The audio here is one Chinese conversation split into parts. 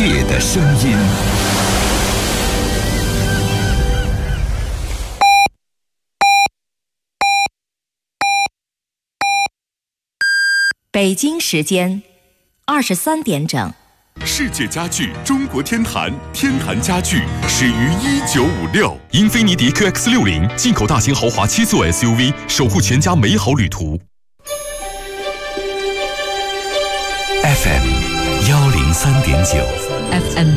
界的声音。 北京时间23点整。 世界家具中国天坛，天坛家具始于1956。英菲尼迪 QX60 进口大型豪华7座 SUV， 守护全家美好旅途。 FM 103.9 FM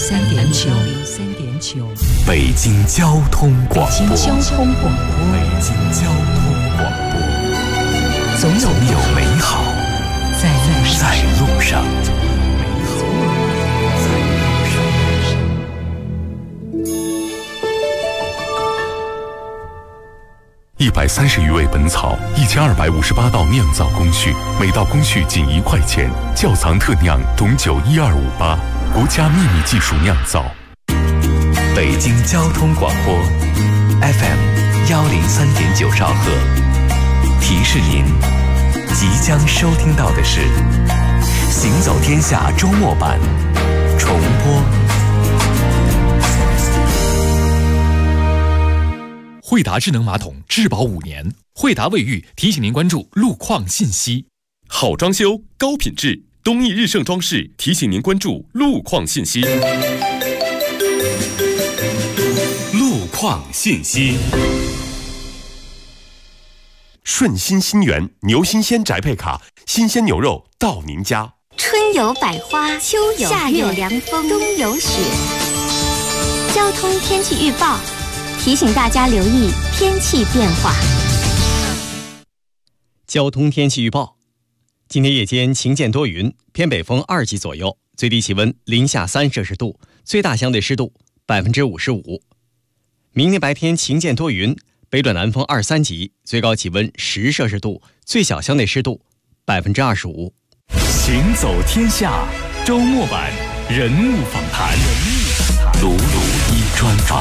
103.9， 北京交通广播。 北京交通广播。 北京交通广播。总有美好在路上。 130余味本草，1258道酿造工序，每道工序仅1块钱。窖藏特酿董酒12588，国家秘密技术酿造。 北京交通广播 FM 103.9兆赫，提示您即将收听到的是《行走天下》周末版重播。 惠达智能马桶质保5年，惠达卫浴提醒您关注路况信息。 好装修高品质，东益日盛装饰提醒您关注路况信息。路况信息。顺心新源牛新鲜宅配卡，新鲜牛肉到您家。 春有百花，秋有夏有凉风，冬有雪。交通天气预报提醒大家留意天气变化。 交通天气预报：今天夜间晴间多云，偏北风2级左右，最低气温零下3摄氏度，最大相对湿度55%。明天白天晴间多云，北转南风2、3级，最高气温10摄氏度，最小相对湿度25%。 行走天下周末版人物访谈，鲁一专访。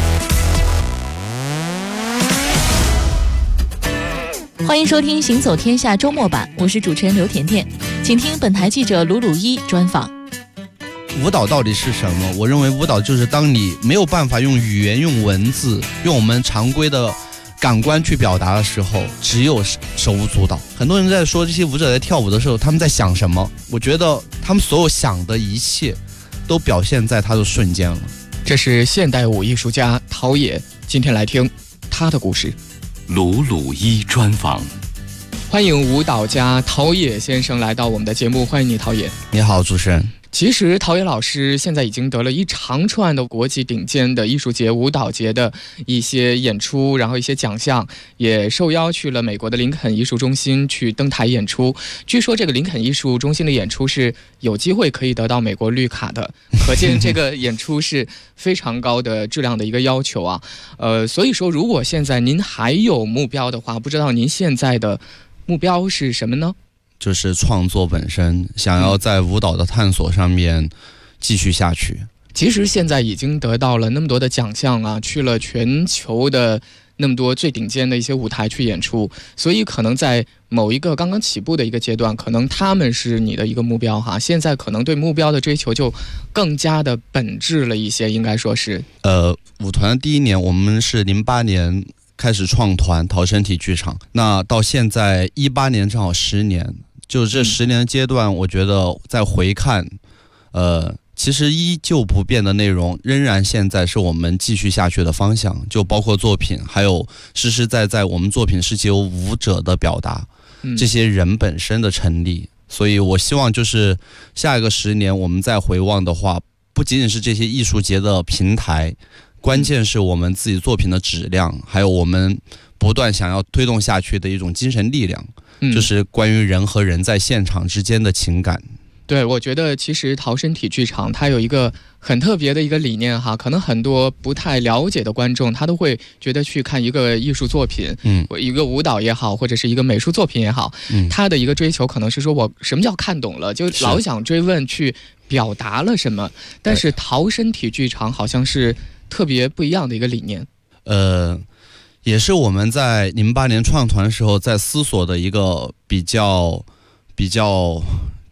欢迎收听《行走天下》周末版，我是主持人刘甜甜，请听本台记者鲁一专访。 舞蹈到底是什么？我认为舞蹈就是当你没有办法用语言、用文字、用我们常规的感官去表达的时候，只有手舞足蹈。很多人在说这些舞者在跳舞的时候他们在想什么，我觉得他们所有想的一切都表现在他的瞬间了。 这是现代舞艺术家陶冶，今天来听他的故事。 鲁一专访。 欢迎舞蹈家陶冶先生来到我们的节目，欢迎你，陶冶。 你好，主持人。 其实陶冶老师现在已经得了一长串的国际顶尖的艺术节、舞蹈节的一些演出，然后一些奖项，也受邀去了美国的林肯艺术中心去登台演出。据说这个林肯艺术中心的演出是有机会可以得到美国绿卡的，可见这个演出是非常高的质量的一个要求啊。所以说如果现在您还有目标的话，不知道您现在的目标是什么呢？ 就是创作本身，想要在舞蹈的探索上面继续下去。 其实现在已经得到了那么多的奖项啊，去了全球的那么多最顶尖的一些舞台去演出，所以可能在某一个刚刚起步的一个阶段，可能他们是你的一个目标哈。现在可能对目标的追求就更加的本质了一些，应该说是。 舞团第一年我们是08年开始创团陶身体剧场，那到现在18年正好10年。就这10年阶段，我觉得再回看，其实依旧不变的内容，仍然现在是我们继续下去的方向。就包括作品，还有实实在在我们作品是借由舞者的表达，这些人本身的成立。所以我希望就是下一个10年，我们再回望的话，不仅仅是这些艺术节的平台，关键是我们自己作品的质量，还有我们不断想要推动下去的一种精神力量。就是关于人和人在现场之间的情感。 对，我觉得其实陶身体剧场它有一个很特别的一个理念哈，可能很多不太了解的观众他都会觉得去看一个艺术作品，一个舞蹈也好，或者是一个美术作品也好，他的一个追求可能是说我什么叫看懂了，就老想追问去表达了什么。但是陶身体剧场好像是特别不一样的一个理念。 也是我们在08年创团的时候在思索的一个比较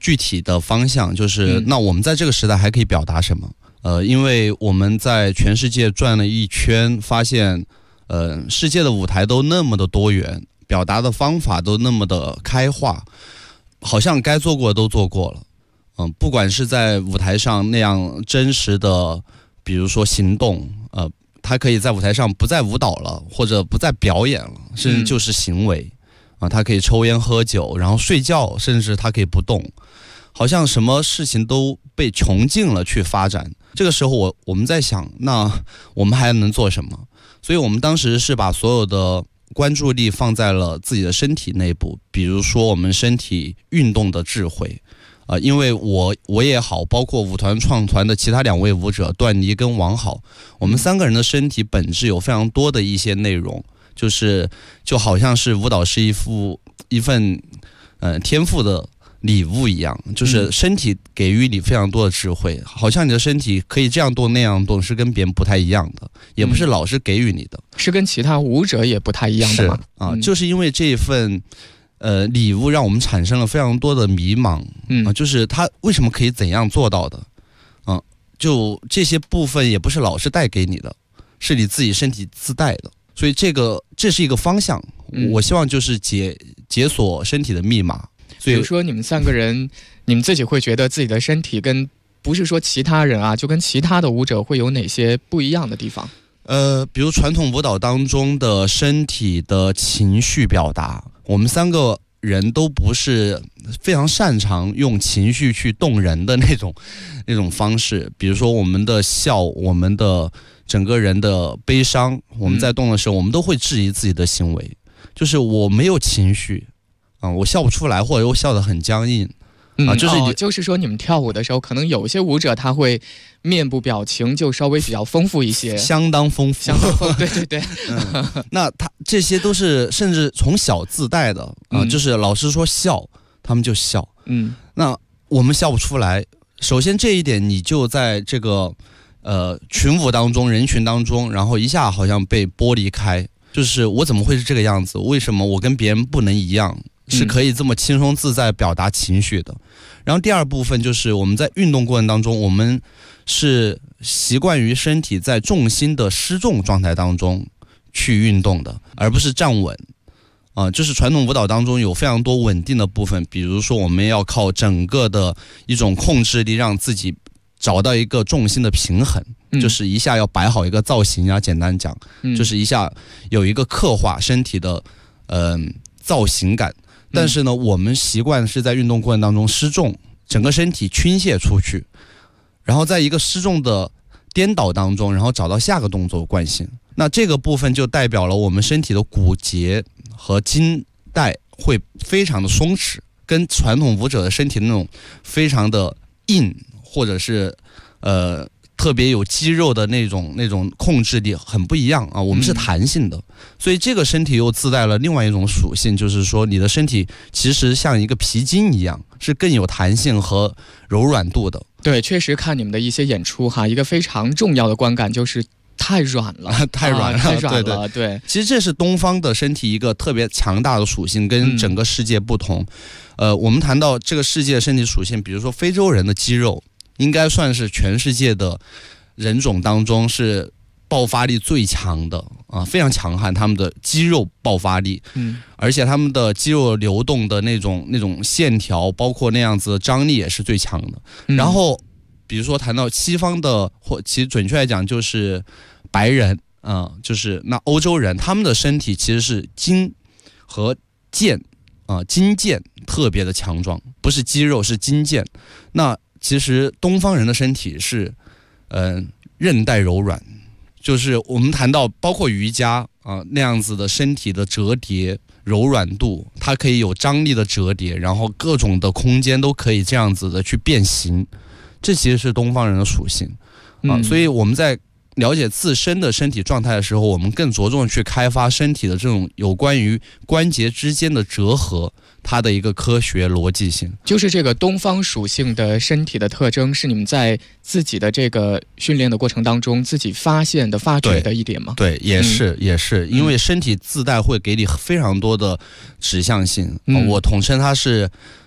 具体的方向，就是那我们在这个时代还可以表达什么？因为我们在全世界转了一圈，发现，世界的舞台都那么的多元，表达的方法都那么的开化，好像该做过的都做过了。不管是在舞台上那样真实的，比如说行动，他可以在舞台上不再舞蹈了，或者不再表演了，甚至就是行为。他可以抽烟喝酒，然后睡觉，甚至他可以不动，好像什么事情都被穷尽了去发展。这个时候我们在想，那我们还能做什么？所以我们当时是把所有的关注力放在了自己的身体内部，比如说我们身体运动的智慧。因为我也好，包括舞团创团的其他2位舞者段妮跟王好，我们3个人的身体本质有非常多的一些内容，就好像是舞蹈是一份天赋的礼物一样，就是身体给予你非常多的智慧，好像你的身体可以这样动那样动，是跟别人不太一样的，也不是老师给予你的， 是跟其他舞者也不太一样的吗？ 就是因为这一份礼物让我们产生了非常多的迷茫，就是他为什么可以怎样做到的，就这些部分也不是老师带给你的，是你自己身体自带的，所以这是一个方向，我希望就是解锁身体的密码。 比如说你们3个人，你们自己会觉得自己的身体跟不是说其他人啊，就跟其他的舞者会有哪些不一样的地方？ 比如传统舞蹈当中的身体的情绪表达，我们3个人都不是非常擅长用情绪去动人的那种方式。比如说我们的笑，我们的整个人的悲伤，我们在动的时候，我们都会质疑自己的行为，就是我没有情绪，我笑不出来，或者我笑得很僵硬。 就是说你们跳舞的时候，可能有些舞者他会面部表情就稍微比较丰富一些， 相当丰富， 对。 那他这些都是甚至从小自带的就是老师说笑，他们就笑。那我们笑不出来。首先这一点，你就在这个群舞当中、人群当中，然后一下好像被剥离开，就是我怎么会是这个样子？为什么我跟别人不能一样？是可以这么轻松自在表达情绪的。然后第二部分就是我们在运动过程当中，我们是习惯于身体在重心的失重状态当中去运动的，而不是站稳。就是传统舞蹈当中有非常多稳定的部分，比如说我们要靠整个的一种控制力，让自己找到一个重心的平衡，就是一下要摆好一个造型啊，简单讲，就是一下有一个刻画身体的造型感。但是呢，我们习惯是在运动过程当中失重，整个身体倾泻出去，然后在一个失重的颠倒当中，然后找到下个动作惯性。那这个部分就代表了我们身体的骨节和筋带会非常的松弛，跟传统舞者的身体那种非常的硬，或者是特别有肌肉的那种控制力很不一样啊，我们是弹性的，所以这个身体又自带了另外一种属性，就是说你的身体其实像一个皮筋一样，是更有弹性和柔软度的。 对，确实看你们的一些演出哈，一个非常重要的观感就是太软了， 太软了，对。 其实这是东方的身体一个特别强大的属性，跟整个世界不同。我们谈到这个世界身体属性，比如说非洲人的肌肉，应该算是全世界的人种当中是爆发力最强的啊，非常强悍，他们的肌肉爆发力，而且他们的肌肉流动的那种线条，包括那样子的张力也是最强的。然后，比如说谈到西方的，或其实准确来讲就是白人，就是那欧洲人，他们的身体其实是筋和腱筋腱特别的强壮，不是肌肉，是筋腱。那其实东方人的身体是韧带柔软，就是我们谈到包括瑜伽那样子的身体的折叠柔软度，它可以有张力的折叠，然后各种的空间都可以这样子的去变形，这其实是东方人的属性所以我们在了解自身的身体状态的时候，我们更着重去开发身体的这种有关于关节之间的折合，它的一个科学逻辑性。 就是这个东方属性的身体的特征，是你们在自己的这个训练的过程当中自己发现的、发掘的一点吗？ 对，也是，因为身体自带会给你非常多的指向性。我统称它是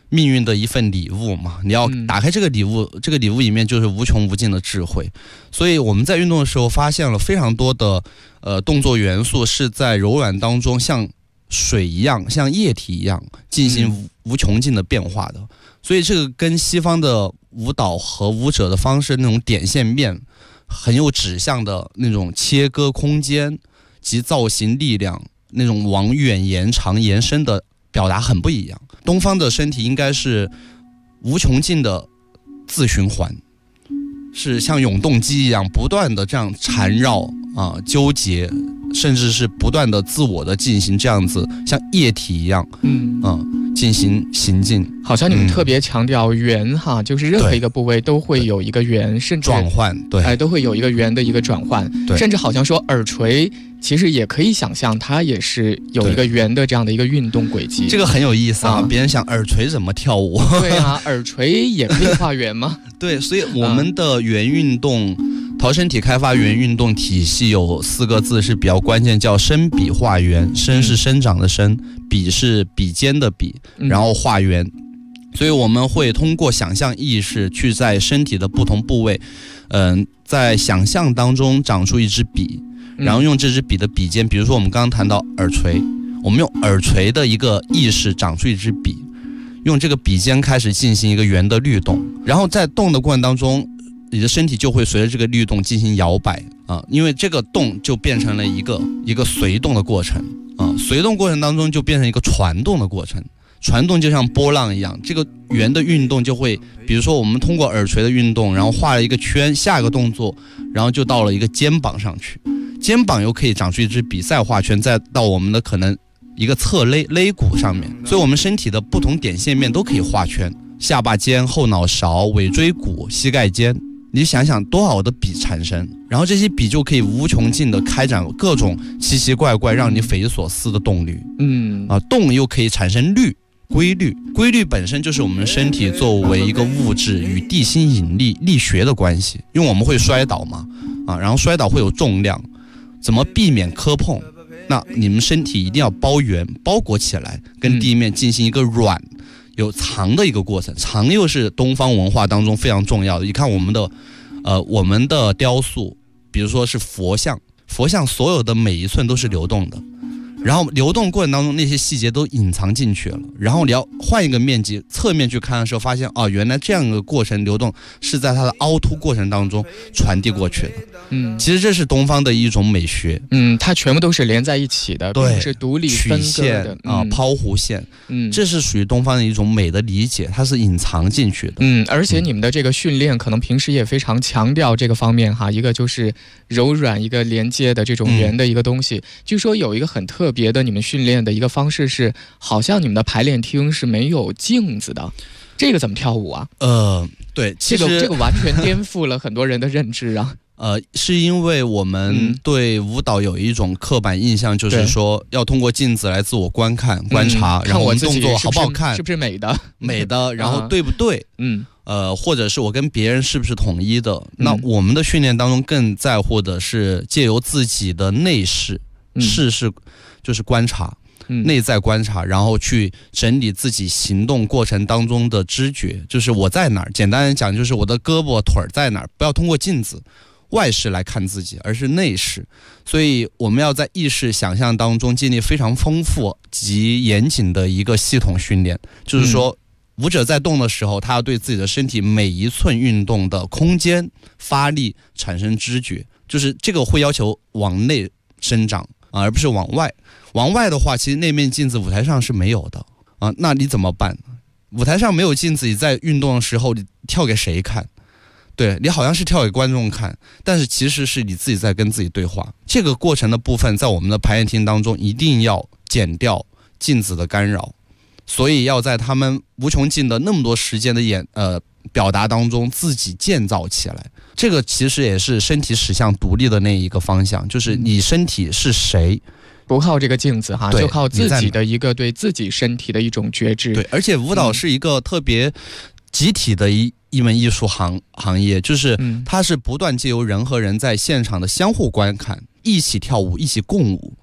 命运的一份礼物嘛，你要打开这个礼物，这个礼物里面就是无穷无尽的智慧。所以我们在运动的时候发现了非常多的动作元素是在柔软当中像水一样，像液体一样进行无穷尽的变化的。所以这个跟西方的舞蹈和舞者的方式那种点线面很有指向的那种切割空间及造型力量，那种往远延长延伸的表达很不一样。东方的身体应该是无穷尽的自循环，是像永动机一样不断的这样缠绕纠结，甚至是不断的自我的进行这样子像液体一样进行行进。 好像你们特别强调圆哈，就是任何一个部位都会有一个圆，甚至转换，对， 都会有一个圆的一个转换，甚至好像说耳垂其实也可以想象它也是有一个圆的这样的一个运动轨迹。 这个很有意思啊，别人想耳垂怎么跳舞？ 对啊，耳垂也可以画圆吗？ 对，所以我们的圆运动陶身体开发圆运动体系有4个字是比较关键，叫生比画圆。生是生长的生，比是比肩的比，然后画圆。所以我们会通过想象意识去在身体的不同部位在想象当中长出一支笔，然后用这支笔的笔尖，比如说我们刚刚谈到耳垂，我们用耳垂的一个意识长出一支笔，用这个笔尖开始进行一个圆的律动，然后在动的过程当中你的身体就会随着这个律动进行摇摆因为这个动就变成了一个随动的过程随动过程当中就变成一个传动的过程，传动就像波浪一样，这个圆的运动就会，比如说我们通过耳垂的运动，然后画了一个圈，下一个动作，然后就到了一个肩膀上去，肩膀又可以长出一支笔，再画圈，再到我们的可能一个侧肋骨上面，所以我们身体的不同点线面都可以画圈，下巴尖、后脑勺、尾椎骨、膝盖尖，你想想多少的笔产生，然后这些笔就可以无穷尽的开展各种奇奇怪怪让你匪夷所思的动律。动又可以产生律，规律本身就是我们身体作为一个物质与地心引力力学的关系，因为我们会摔倒嘛然后摔倒会有重量，怎么避免磕碰？那你们身体一定要包圆包裹起来，跟地面进行一个软有藏的一个过程，藏又是东方文化当中非常重要的。你看我们的雕塑，比如说是佛像所有的每一寸都是流动的，然后流动过程当中那些细节都隐藏进去了，然后你要换一个面积侧面去看的时候，发现原来这样一个过程流动是在它的凹凸过程当中传递过去的。其实这是东方的一种美学。 它全部都是连在一起的，并不是独立分割的。 抛弧线，这是属于东方的一种美的理解，它是隐藏进去的。 而且你们的这个训练可能平时也非常强调这个方面哈，一个就是柔软，一个连接的这种圆的一个东西。据说有一个很特别的你们训练的一个方式是，好像你们的排练厅是没有镜子的，这个怎么跳舞啊？ 对，其实这个完全颠覆了很多人的认知啊。 是因为我们对舞蹈有一种刻板印象，就是说要通过镜子来自我观察，然后我们动作好不好看， 是不是美的， 然后对不对？或者是我跟别人是不是统一的？那我们的训练当中更在乎的是借由自己的内视，视是就是观察。内在观察，然后去整理自己行动过程当中的知觉，就是我在哪儿。简单讲，就是我的胳膊腿在哪儿，不要通过镜子外视来看自己，而是内视。所以我们要在意识想象当中建立非常丰富及严谨的一个系统训练，就是说舞者在动的时候，他要对自己的身体每一寸运动的空间发力产生知觉，就是这个会要求往内生长而不是往外。往外的话，其实那面镜子舞台上是没有的那你怎么办？舞台上没有镜子，你在运动的时候你跳给谁看？对，你好像是跳给观众看，但是其实是你自己在跟自己对话。这个过程的部分在我们的排练厅当中一定要减掉镜子的干扰，所以要在他们无穷尽的那么多时间的表达当中自己建造起来。这个其实也是身体使向独立的那一个方向，就是你身体是谁， 不靠这个镜子哈，就靠自己的一个对自己身体的一种觉知。 对，而且舞蹈是一个特别集体的一门艺术行业，就是它是不断借由人和人在现场的相互观看，一起跳舞，一起共舞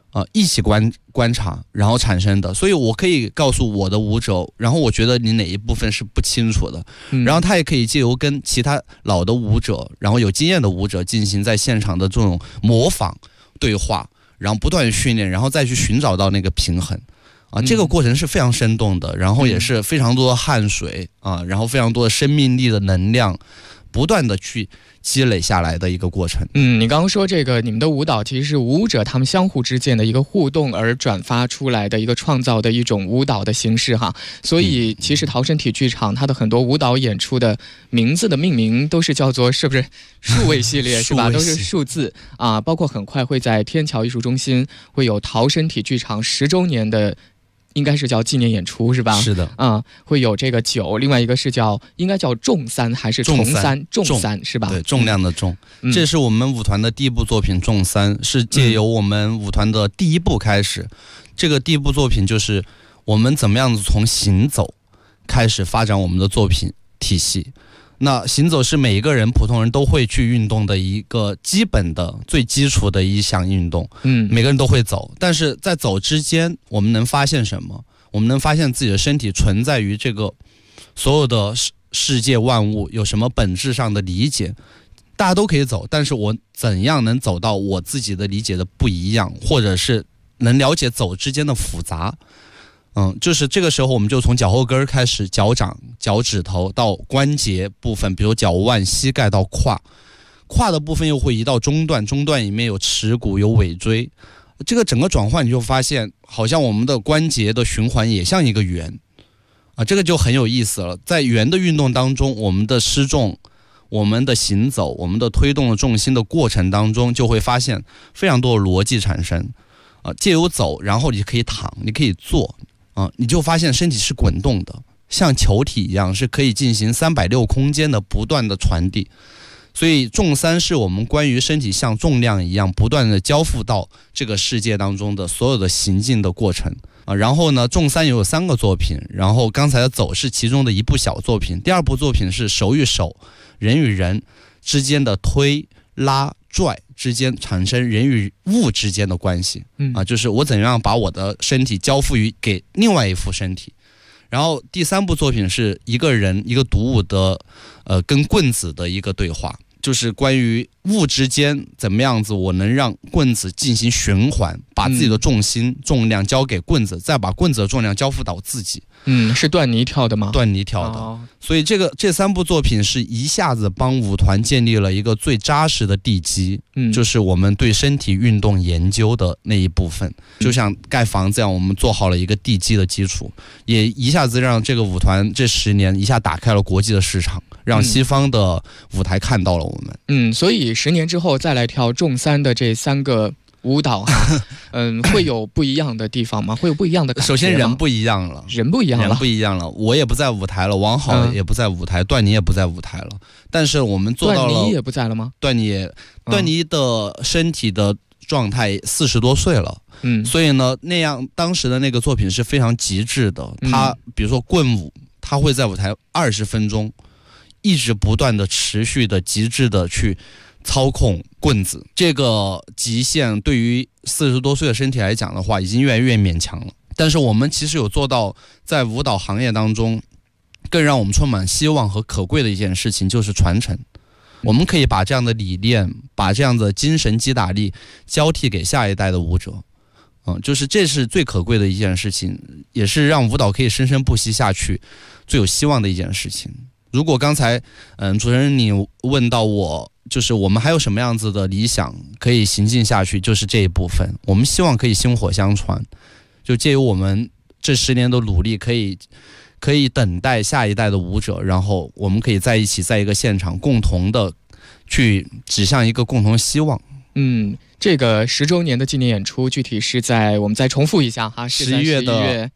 一起观察，然后产生的，所以我可以告诉我的舞者，然后我觉得你哪一部分是不清楚的，然后他也可以借由跟其他老的舞者，然后有经验的舞者进行在现场的这种模仿对话，然后不断训练，然后再去寻找到那个平衡。这个过程是非常生动的，然后也是非常多的汗水然后非常多的生命力的能量，不断的去积累下来的一个过程。 你刚刚说这个你们的舞蹈其实是舞者他们相互之间的一个互动而转发出来的一个创造的一种舞蹈的形式哈，所以其实陶身体剧场它的很多舞蹈演出的名字的命名都是叫做是不是数位系列是吧？都是数字包括很快会在天桥艺术中心会有陶身体剧场10周年的。应该是叫纪念演出是吧？ 是的， 会有这个9，另外一个是应该叫重3还是重3？重3是吧？ 对，重量的重。这是我们舞团的第一部作品重3，是借由我们舞团的第一部开始。这个第一部作品就是我们怎么样子从行走开始发展我们的作品体系。那行走是每一个人普通人都会去运动的一个基本的最基础的一项运动，每个人都会走，但是在走之间我们能发现什么？我们能发现自己的身体存在于这个所有的世界万物有什么本质上的理解。大家都可以走，但是我怎样能走到我自己的理解的不一样，或者是能了解走之间的复杂。就是这个时候我们就从脚后跟开始，脚掌、脚趾头到关节部分，比如脚腕、膝盖到胯的部分又会移到中段里面有耻骨、有尾椎。这个整个转换你就发现好像我们的关节的循环也像一个圆这个就很有意思了。在圆的运动当中，我们的失重、我们的行走、我们的推动的重心的过程当中，就会发现非常多的逻辑产生借由走，然后你可以躺，你可以坐你就发现身体是滚动的，像球体一样，是可以进行360空间的不断的传递。所以重3是我们关于身体像重量一样不断的交付到这个世界当中的所有的行进的过程然后呢，重3也有3个作品，然后刚才的走是其中的一部小作品，第2部作品是手与手、人与人之间的推拉拽之间产生人与物之间的关系就是我怎样把我的身体交付于给另外一副身体。然后第3部作品是一个人一个独舞的跟棍子的一个对话，就是关于物之间怎么样子我能让棍子进行循环，把自己的重心重量交给棍子，再把棍子的重量交付到自己。 是段妮跳的吗？ 段妮跳的所以这3部作品是一下子帮舞团建立了一个最扎实的地基就是我们对身体运动研究的那一部分就像盖房子一样，我们做好了一个地基的基础，也一下子让这个舞团这10年一下打开了国际的市场，让西方的舞台看到了我们所以10年之后再来跳重3的这3个舞蹈会有不一样的地方吗？会有不一样的感觉吗？ 首先人不一样了，我也不在舞台了，王好也不在舞台，段妮也不在舞台了，但是我们做到了。 段妮也不在了吗？ 段妮的身体的状态40多岁了所以呢那样当时的那个作品是非常极致的他比如说棍舞，他会在舞台20分钟一直不断的持续的极致的去操控棍子，这个极限对于40多岁的身体来讲的话已经越来越勉强了。但是我们其实有做到在舞蹈行业当中更让我们充满希望和可贵的一件事情，就是传承。我们可以把这样的理念，把这样的精神击打力交替给下一代的舞者就是这是最可贵的一件事情，也是让舞蹈可以生生不息下去最有希望的一件事情。如果刚才主持人你问到我，就是我们还有什么样子的理想可以行进下去，就是这一部分我们希望可以薪火相传，就借由我们这10年的努力可以等待下一代的舞者，然后我们可以在一起在一个现场共同的去指向一个共同希望。 这个10周年的纪念演出具体是在，我们再重复一下哈，11 月的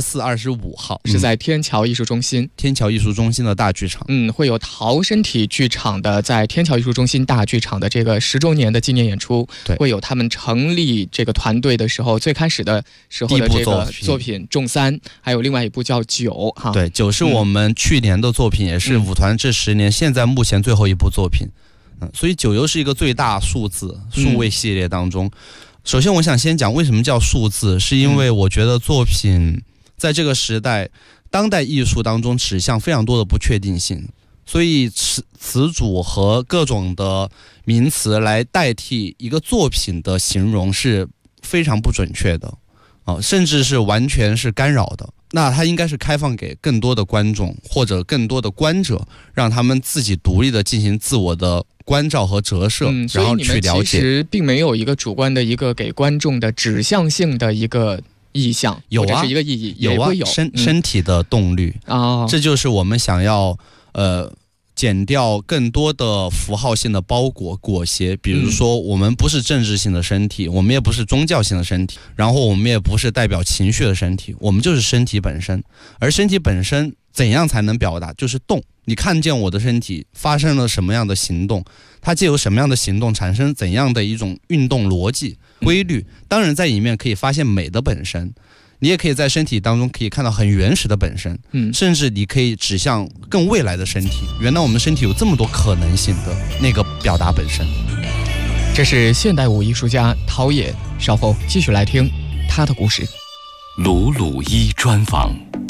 24、25号是在天桥艺术中心， 天桥艺术中心的大剧场。 会有陶身体剧场的在天桥艺术中心大剧场的这个10周年的纪念演出，会有他们成立这个团队的时候最开始的时候的这个作品重3，还有另外一部叫9哈。 对，9是我们去年的作品，也是舞团这10年现在目前最后一部作品。所以9又是一个最大数字数位系列当中首先我想先讲为什么叫数字，是因为我觉得作品在这个时代当代艺术当中指向非常多的不确定性，所以词组和各种的名词来代替一个作品的形容是非常不准确的甚至是完全是干扰的。那它应该是开放给更多的观众或者更多的观者，让他们自己独立的进行自我的关照和折射，然后去了解。 所以你们其实并没有一个主观的一个给观众的指向性的一个意向， 有啊， 或者是一个意义， 有啊，身体的动律这就是我们想要减掉更多的符号性的包裹裹挟。比如说我们不是政治性的身体，我们也不是宗教性的身体，然后我们也不是代表情绪的身体，我们就是身体本身。而身体本身怎样才能表达？就是动。你看见我的身体发生了什么样的行动，它借由什么样的行动产生怎样的一种运动逻辑规律。当然在里面可以发现美的本身，你也可以在身体当中可以看到很原始的本身，甚至你可以指向更未来的身体。原来我们身体有这么多可能性的那个表达本身。 这是现代舞艺术家陶冶，稍后继续来听他的故事。 鲁鲁一专访。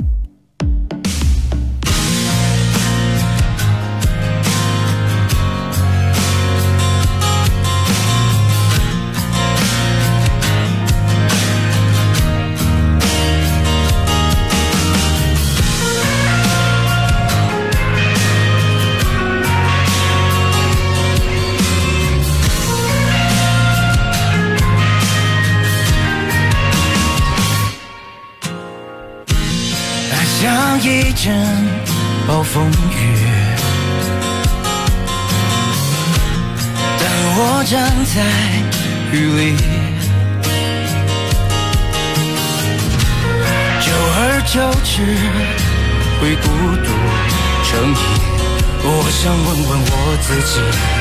一阵暴风雨，当我站在雨里，久而久之会孤独成瘾。我想问问我自己，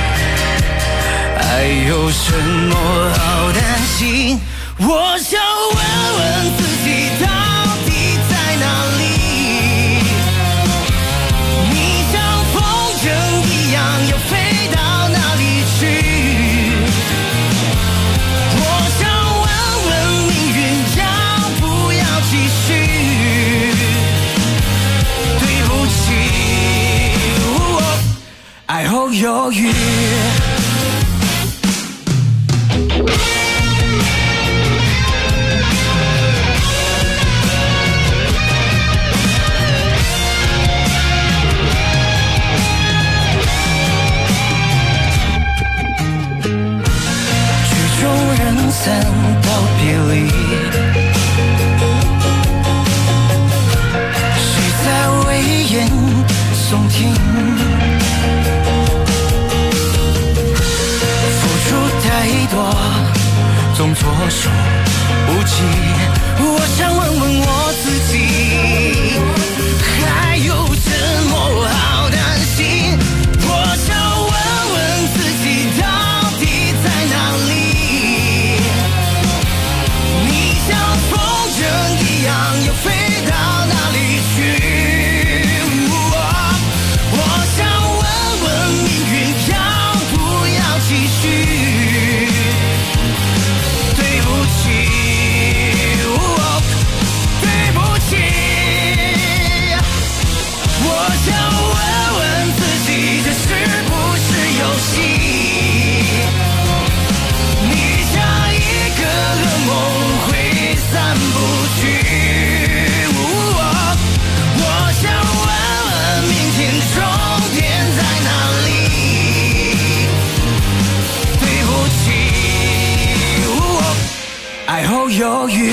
还有什么好担心？我想问问自己，到底在哪里？要飞到哪里去？我想问问命运，要不要继续？对不起，爱后犹豫。散到别离，谁在危言耸听？付出太多，总措手不及。我想问问我自己，还有什么好担心？我想问问自己，到底在哪里？要飞到哪里去？我想问问命运，要不要继续？对不起，对不起。我想问问自己，这是不是游戏？你像一个噩梦挥散不去。爱后犹豫。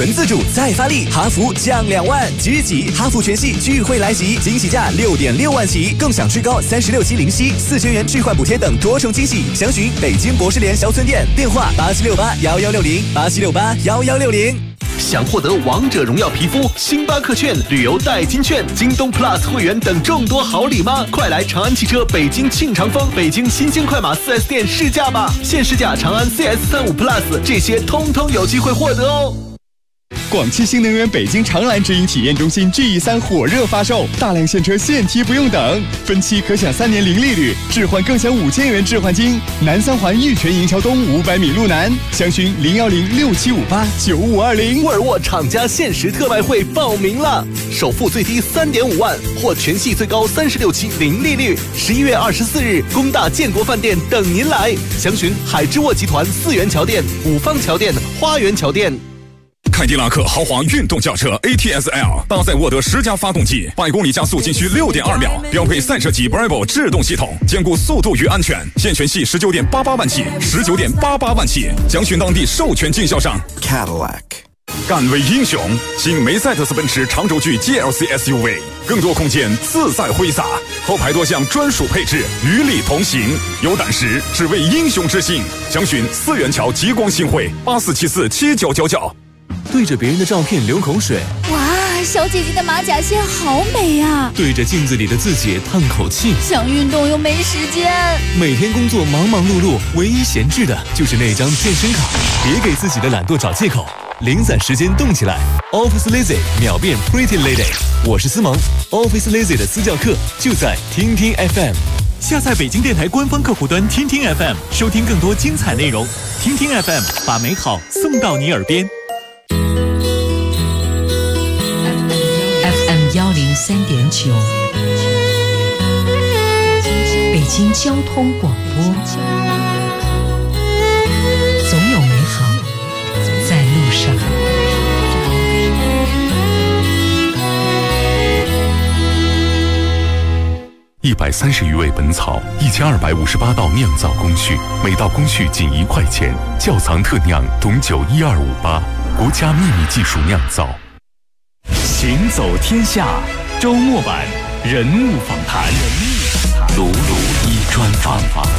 纯自主再发力，哈弗降2万，即日起哈弗全系聚会来袭，惊喜价6.6万起，更享最高36期零息，4000元置换补贴等多重惊喜。详询北京博士联销村店，电话87681160，87681160。 想获得王者荣耀皮肤、星巴克券、旅游代金券、京东 Plus 会员等众多好礼吗？快来长安汽车北京庆长丰、北京新兴快马 4S 店试驾吧！现试驾长安 CS35 Plus， 这些通通有机会获得哦。 广汽新能源北京长蓝直营体验中心 GE3 火热发售，大量现车现提不用等，分期可享3年零利率，置换更享5000元置换金。南三环玉泉营桥东500米路南，详询01067589520。 沃尔沃厂家限时特卖会报名了，首付最低3.5万，或全系最高36期零利率。11月24日，工大建国饭店等您来。详询海之沃集团4元桥店、五方桥店、花园桥店。 凯迪拉克豪华运动轿车 ATS-L 搭载沃德10加发动机，100公里加速仅需6.2秒，标配赛车级 Bravo 制动系统，兼顾速度与安全。现全系19.88万起，19.88万起，详询当地授权经销商。 Cadillac。 敢为英雄，新梅赛德斯奔驰长轴距 GLC SUV， 更多空间自在挥洒，后排多项专属配置与你同行。有胆识，只为英雄之心。详询4元桥极光新会84747999。 对着别人的照片流口水， 哇，小姐姐的马甲线好美啊！ 对着镜子里的自己叹口气， 想运动又没时间。 每天工作忙忙碌碌，唯一闲置的就是那张健身卡。别给自己的懒惰找借口，零散时间动起来。Office Lazy 秒变 Pretty Lady， 我是思萌。Office Lazy 的私教课就在听听 FM。下载北京电台官方客户端听听 FM， 收听更多精彩内容。听听 FM， 把美好送到你耳边。 103.9，北京交通广播，总有美好在路上。 130余味本草，1258道酿造工序，每道工序仅1块钱，窖藏特酿董酒12588，国家秘密技术酿造。 行走天下周末版人物访谈，鲁鲁一专访。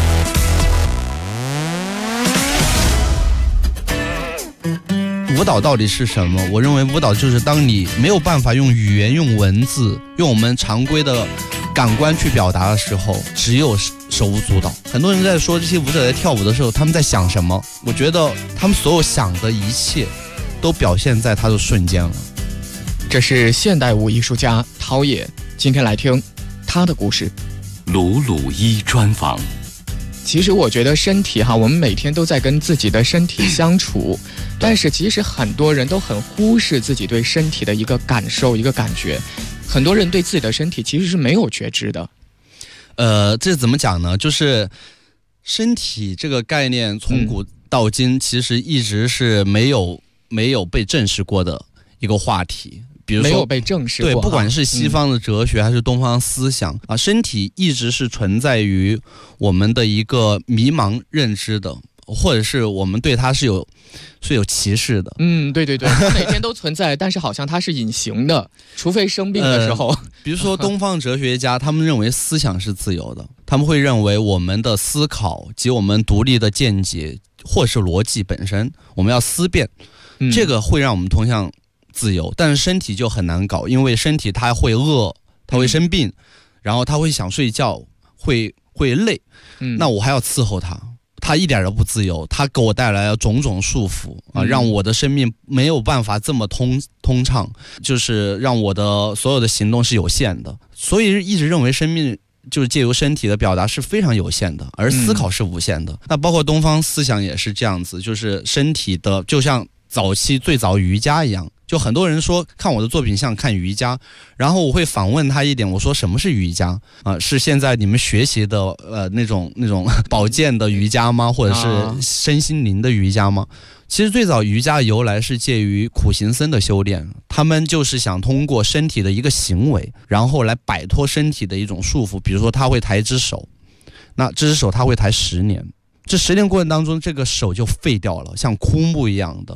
舞蹈到底是什么？我认为舞蹈就是当你没有办法用语言、用文字、用我们常规的感官去表达的时候，只有手舞足蹈。很多人在说这些舞者在跳舞的时候他们在想什么，我觉得他们所有想的一切都表现在他的瞬间了。 这是现代舞艺术家陶冶，今天来听他的故事。 鲁鲁一专访。 其实我觉得身体我们每天都在跟自己的身体相处，但是其实很多人都很忽视自己对身体的一个感受、一个感觉。很多人对自己的身体其实是没有觉知的。 这怎么讲呢？就是身体这个概念从古到今其实一直是没有被证实过的一个话题。比如说没有被证实过， 对，不管是西方的哲学还是东方思想身体一直是存在于我们的一个迷茫认知的，或者是我们对它是有歧视的。 对，它每天都存在，但是好像它是隐形的，除非生病的时候。 比如说东方哲学家，他们认为思想是自由的，他们会认为我们的思考及我们独立的见解或是逻辑本身，我们要思辨，这个会让我们通向自由。但是身体就很难搞，因为身体它会饿，它会生病，然后它会想睡觉，会累，那我还要伺候它一点都不自由，它给我带来了种种束缚让我的生命没有办法这么通畅，就是让我的所有的行动是有限的。所以一直认为生命就是借由身体的表达是非常有限的，而思考是无限的。那包括东方思想也是这样子，就是身体的就像最早瑜伽一样，就很多人说看我的作品像看瑜伽，然后我会反问他一点，我说什么是瑜伽是现在你们学习的那种保健的瑜伽吗？或者是身心灵的瑜伽吗？其实最早瑜伽由来是介于苦行僧的修炼，他们就是想通过身体的一个行为，然后来摆脱身体的一种束缚。比如说他会抬一只手，那这只手他会抬10年，这10年过程当中这个手就废掉了，像枯木一样的，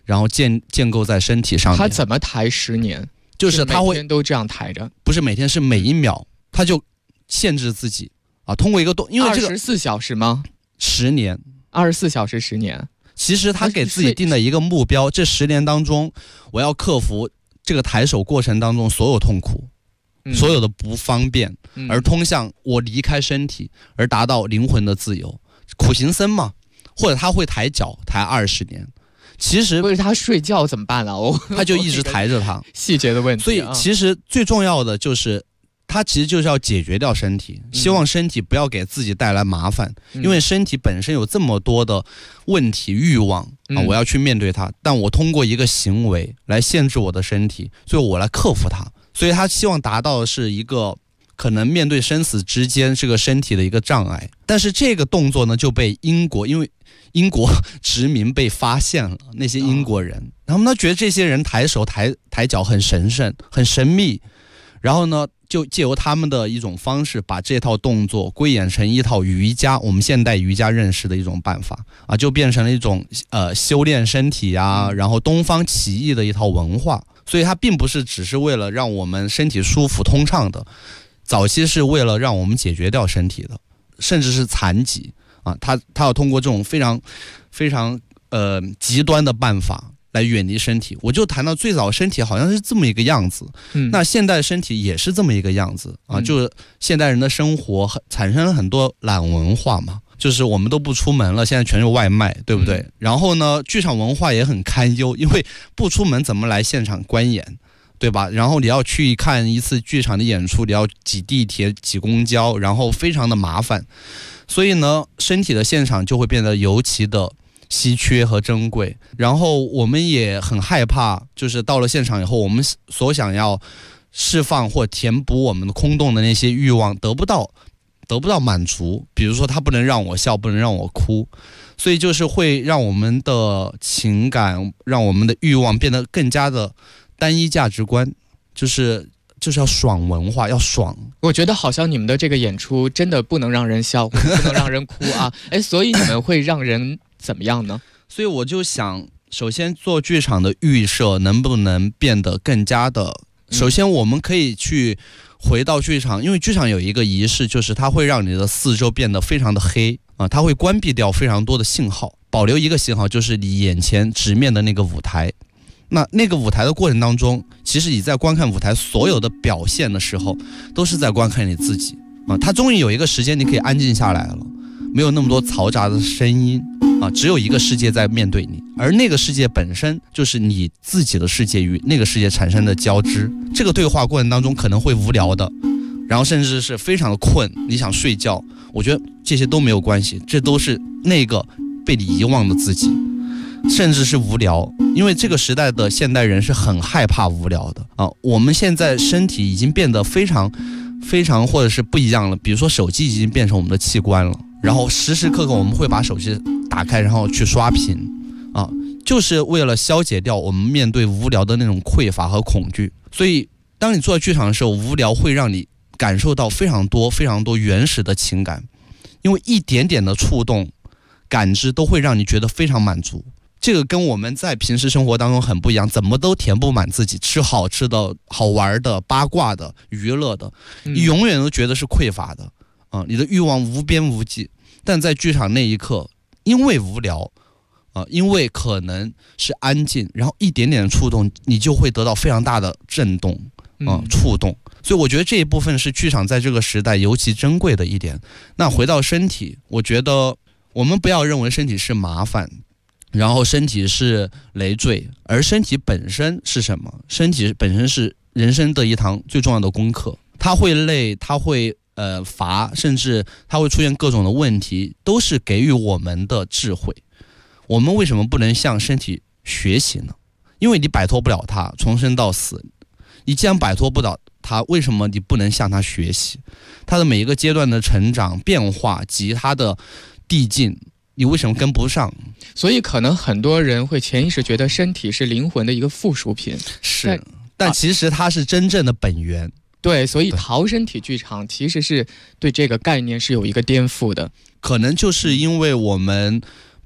然后建构在身体上面。 他怎么抬10年？ 就是他会每天都这样抬着， 不是每天，是每一秒，他就限制自己啊，通过一个因为这个 24小时吗 ？10年 ，24小时10年。 其实他给自己定了一个目标，这10年当中，我要克服这个抬手过程当中所有痛苦，所有的不方便，而通向我离开身体，而达到灵魂的自由。苦行僧嘛，或者他会抬脚抬20年。其实不是他睡觉怎么办呢？ 他就一直抬着他。 细节的问题。 所以其实最重要的就是，他其实就是要解决掉身体，希望身体不要给自己带来麻烦，因为身体本身有这么多的问题欲望啊，我要去面对它，但我通过一个行为来限制我的身体，所以我来克服它。所以他希望达到的是一个可能面对生死之间这个身体的一个障碍，但是这个动作呢就被因为英国殖民被发现了，那些英国人，他们觉得这些人抬手抬脚很神圣很神秘，然后呢就借由他们的一种方式把这套动作归演成一套瑜伽，我们现代瑜伽认识的一种办法啊，就变成了一种修炼身体啊，然后东方起义的一套文化。所以它并不是只是为了让我们身体舒服通畅的，早期是为了让我们解决掉身体的，甚至是残疾啊，他要通过这种非常非常极端的办法来远离身体。我就谈到最早身体好像是这么一个样子，那现代身体也是这么一个样子啊，就是现代人的生活产生了很多懒文化嘛，就是我们都不出门了，现在全是外卖，对不对？然后呢，剧场文化也很堪忧，因为不出门怎么来现场观演，对吧？然后你要去看一次剧场的演出，你要挤地铁、挤公交，然后非常的麻烦。所以呢，身体的现场就会变得尤其的稀缺和珍贵。然后我们也很害怕，就是到了现场以后，我们所想要释放或填补我们的空洞的那些欲望得不到满足。比如说他不能让我笑，不能让我哭，所以就是会让我们的情感，让我们的欲望变得更加的单一价值观，就是要爽文化，要爽。 我觉得好像你们的这个演出真的不能让人笑，不能让人哭啊！所以你们会让人怎么样呢？ 所以我就想，首先做剧场的预设能不能变得更加的，首先我们可以去回到剧场，因为剧场有一个仪式，就是它会让你的四周变得非常的黑啊，它会关闭掉非常多的信号，保留一个信号，就是你眼前直面的那个舞台。那个舞台的过程当中，其实你在观看舞台所有的表现的时候，都是在观看你自己啊。它终于有一个时间你可以安静下来了，没有那么多嘈杂的声音啊，只有一个世界在面对你，而那个世界本身就是你自己的世界与那个世界产生的交织。这个对话过程当中可能会无聊的，然后甚至是非常的困，你想睡觉，我觉得这些都没有关系，这都是那个被你遗忘的自己。甚至是无聊，因为这个时代的现代人是很害怕无聊的啊。我们现在身体已经变得非常非常或者是不一样了，比如说手机已经变成我们的器官了，然后时时刻刻我们会把手机打开，然后去刷屏啊，就是为了消解掉我们面对无聊的那种匮乏和恐惧。所以当你坐在剧场的时候，无聊会让你感受到非常多非常多原始的情感，因为一点点的触动感知都会让你觉得非常满足。这个跟我们在平时生活当中很不一样，怎么都填不满自己，吃好吃的、好玩的、八卦的、娱乐的，你永远都觉得是匮乏的啊，你的欲望无边无际。但在剧场那一刻，因为无聊啊，因为可能是安静，然后一点点的触动，你就会得到非常大的震动啊，触动。所以我觉得这一部分是剧场在这个时代尤其珍贵的一点。那回到身体，我觉得我们不要认为身体是麻烦，然后身体是累赘，而身体本身是什么？身体本身是人生的一堂最重要的功课。它会累，它会乏，甚至它会出现各种的问题，都是给予我们的智慧。我们为什么不能向身体学习呢？因为你摆脱不了它，从生到死。你既然摆脱不了它，为什么你不能向它学习？它的每一个阶段的成长、变化及它的递进，你为什么跟不上？ 所以可能很多人会潜意识觉得身体是灵魂的一个附属品， 是，但其实它是真正的本源。 对，所以逃身体剧场其实是对这个概念是有一个颠覆的。 可能就是因为我们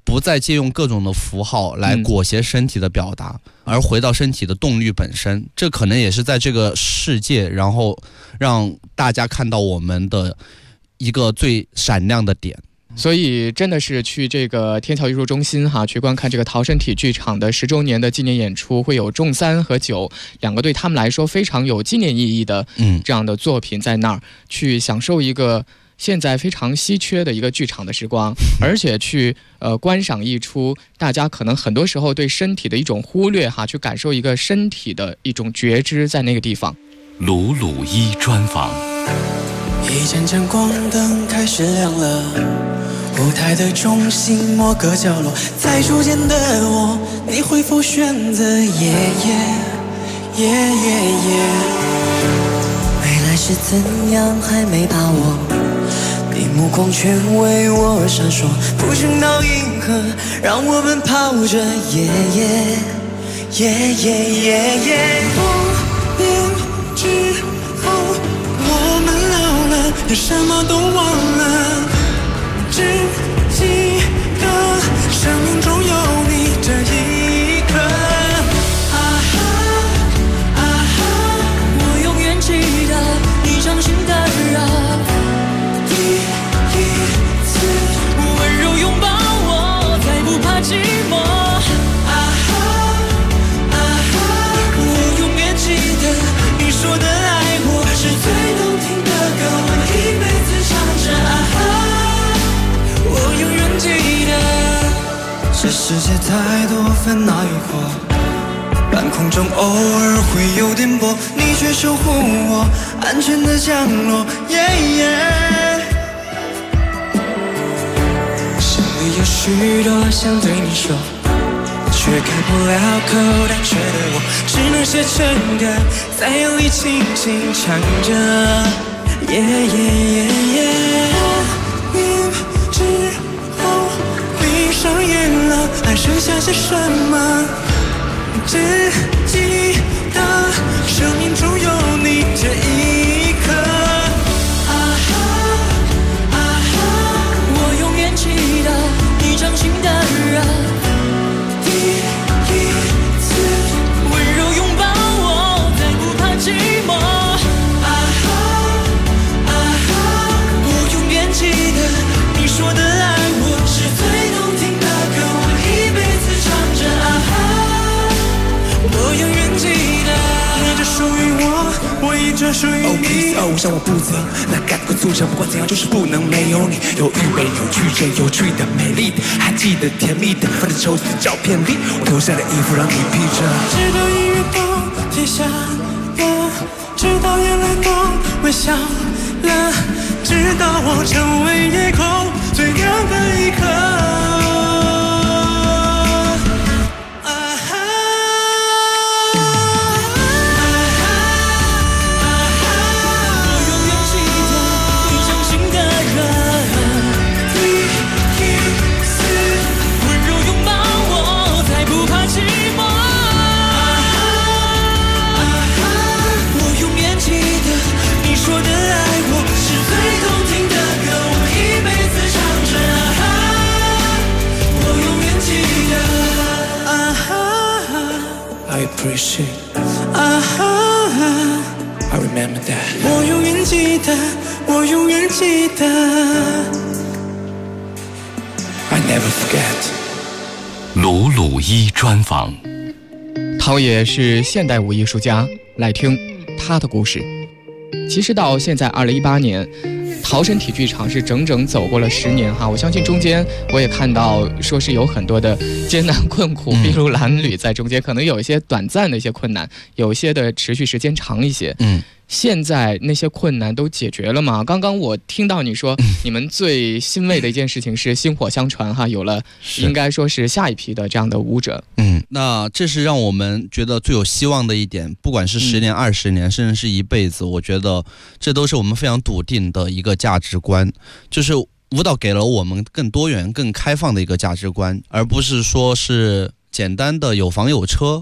不再借用各种的符号来裹挟身体的表达，而回到身体的动力本身。这可能也是在这个世界，然后让大家看到我们的一个最闪亮的点。 所以真的是去这个天桥艺术中心去观看这个陶身体剧场的10周年的纪念演出，会有仲3和9两个对他们来说非常有纪念意义的这样的作品在那儿，去享受一个现在非常稀缺的一个剧场的时光，而且去观赏一出大家可能很多时候对身体的一种忽略去感受一个身体的一种觉知在那个地方。 鲁鲁一专访。 一盏盏光灯开始亮了，舞台的中心某个角落，在中间的我，你会否选择未来是怎样还没把握，你目光却为我闪烁，不知道银河让我们跑着多年之后我们老了，也什么都忘了，只记得生命中有你这一刻。我永远记得你掌心的热，第一次温柔拥抱我，再不怕寂寞。我永远记得你说的爱我是最动听的歌，我一辈子唱着。我永远记得，这世界太多烦恼与祸，半空中偶尔会有颠簸，你却守护我安全的降落。心里有许多想对你说，却开不了口，但觉得我只能写成歌，在夜里轻轻唱着。多年之后闭上眼了，还剩下些什么？只记得生命中有你这一刻。我永远记得你掌心的热，第一次温柔拥抱我，再不怕寂寞。我永远记得你说的爱我是最动听的歌，我一辈子唱着。我永远记得，你只属于我，我一直属于你。我想我不曾，那该会促成，不管怎样就是不能没有你。有预备，有曲折，有趣的，美丽的，还记得甜蜜的，放在抽屉的照片里，我脱下的衣服让你披着。直到音乐都停下了，直到眼泪都微笑了，直到我成为夜空最亮的一刻。I remember that。 我永远记得，我永远记得。I never forget。 鲁鲁一专访。 陶冶是现代舞艺术家，来听他的故事。其实到现在2018年，陶身体剧场是整整走过了10年哈。我相信中间我也看到说是有很多的艰难困苦、筚路蓝缕在中间，可能有一些短暂的一些困难，有一些的持续时间长一些。现在那些困难都解决了吗？刚刚我听到你说，你们最欣慰的一件事情是薪火相传哈，有了应该说是下一批的这样的舞者。 那这是让我们觉得最有希望的一点，不管是10年、20年，甚至是一辈子，我觉得这都是我们非常笃定的一个价值观，就是舞蹈给了我们更多元、更开放的一个价值观，而不是说是简单的有房有车，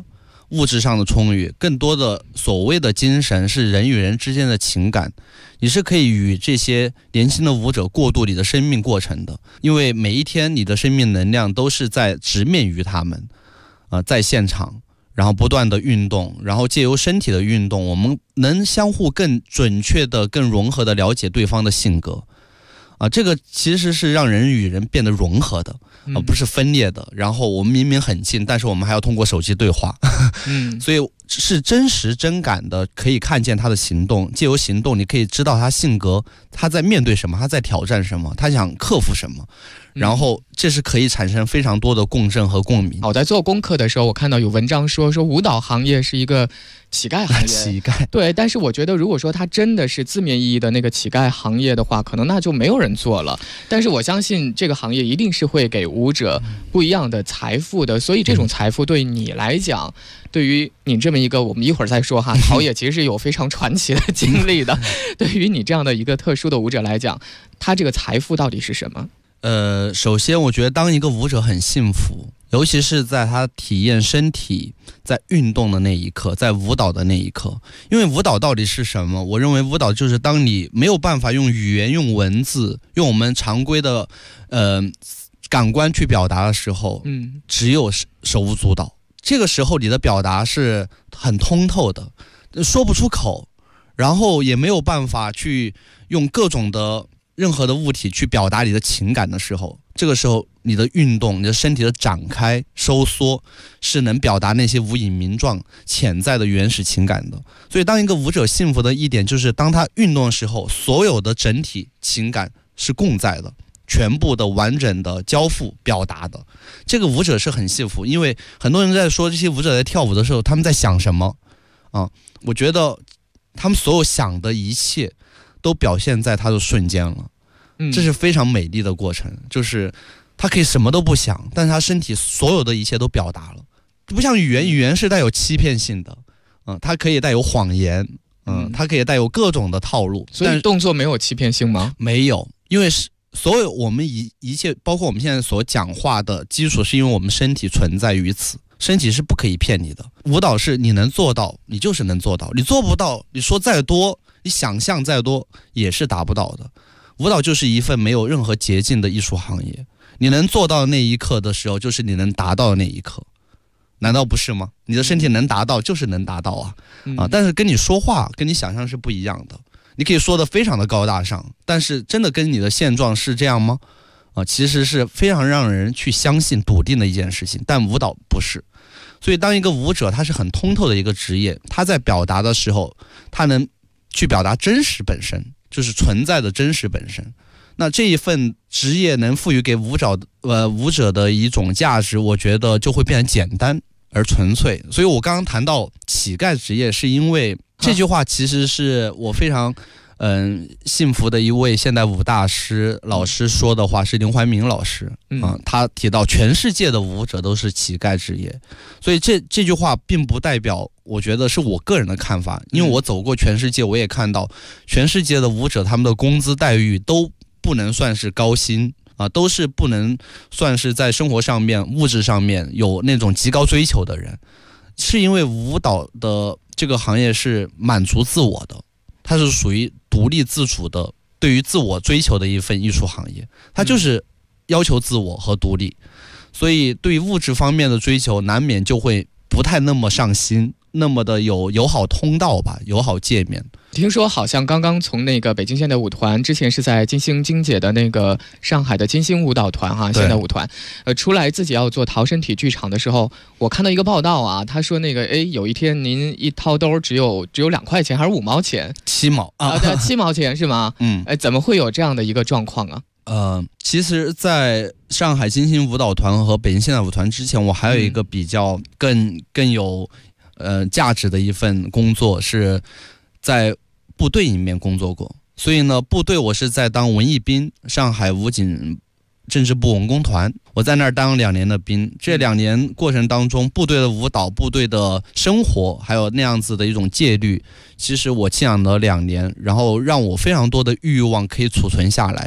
物质上的充裕，更多的所谓的精神是人与人之间的情感。你是可以与这些年轻的舞者过渡你的生命过程的，因为每一天你的生命能量都是在直面于他们，在现场，然后不断的运动，然后借由身体的运动，我们能相互更准确的、更融合的了解对方的性格。这个其实是让人与人变得融合的，不是分裂的。然后我们明明很近，但是我们还要通过手机对话，所以是真实真感的，可以看见他的行动，借由行动你可以知道他性格，他在面对什么，他在挑战什么，他想克服什么，然后这是可以产生非常多的共振和共鸣。 我在做功课的时候，我看到有文章说舞蹈行业是一个乞丐行业。 乞丐， 对，但是我觉得如果说它真的是字面意义的那个乞丐行业的话，可能那就没有人做了。但是我相信这个行业一定是会给舞者不一样的财富的，所以这种财富对你来讲，对于你这么一个，我们一会儿再说哈，陶冶其实是有非常传奇的经历的。对于你这样的一个特殊的舞者来讲，他这个财富到底是什么？ 首先我觉得当一个舞者很幸福，尤其是在他体验身体在运动的那一刻，在舞蹈的那一刻。因为舞蹈到底是什么？我认为舞蹈就是当你没有办法用语言、用文字、用我们常规的感官去表达的时候，只有手舞足蹈。这个时候你的表达是很通透的，说不出口，然后也没有办法去用各种的任何的物体去表达你的情感的时候，这个时候你的运动，你的身体的展开收缩是能表达那些无以名状潜在的原始情感的。所以当一个舞者幸福的一点就是当他运动的时候，所有的整体情感是共在的，全部的完整的交付表达的，这个舞者是很幸福。因为很多人在说这些舞者在跳舞的时候他们在想什么我觉得他们所有想的一切都表现在他的瞬间了，这是非常美丽的过程。就是他可以什么都不想，但是他身体所有的一切都表达了，不像语言，语言是带有欺骗性的，它可以带有谎言，它可以带有各种的套路。 所以动作没有欺骗性吗？ 没有，因为所有我们一切，包括我们现在所讲话的基础，是因为我们身体存在于此，身体是不可以骗你的。舞蹈是你能做到，你就是能做到；你做不到，你说再多，你想象再多，也是达不到的。舞蹈就是一份没有任何捷径的艺术行业，你能做到那一刻的时候，就是你能达到的那一刻，难道不是吗？你的身体能达到，就是能达到但是跟你说话，跟你想象是不一样的。你可以说的非常的高大上，但是真的跟你的现状是这样吗？其实是非常让人去相信笃定的一件事情，但舞蹈不是。所以当一个舞者，他是很通透的一个职业，他在表达的时候，他能去表达真实本身，就是存在的真实本身。那这一份职业能赋予给舞者的一种价值，我觉得就会变得简单而纯粹。所以我刚刚谈到乞丐职业，是因为这句话其实是我非常幸福的一位现代舞大师老师说的话，是林怀民老师他提到全世界的舞者都是乞丐职业。所以这句话并不代表，我觉得是我个人的看法，因为我走过全世界，我也看到全世界的舞者他们的工资待遇都不能算是高薪都是不能算是在生活上面物质上面有那种极高追求的人。是因为舞蹈的这个行业是满足自我的，它是属于独立自主的，对于自我追求的一份艺术行业，它就是要求自我和独立。所以对于物质方面的追求难免就会不太那么上心，那么的有友好通道吧，友好界面。 听说好像刚刚从那个北京现代舞团，之前是在金星金姐的那个上海的金星舞蹈团现代舞团，出来自己要做陶身体剧场的时候，我看到一个报道他说那个有一天您一掏兜只有2块钱还是5毛钱 ？7毛对，7毛钱是吗？怎么会有这样的一个状况啊？ 其实在上海金星舞蹈团和北京现代舞团之前，我还有一个比较更有价值的一份工作，是在部队里面工作过。所以呢，部队我是在当文艺兵，上海武警政治部文工团，我在那儿当2年的兵。这2年过程当中，部队的舞蹈、部队的生活，还有那样子的一种戒律，其实我浸养了2年，然后让我非常多的欲望可以储存下来。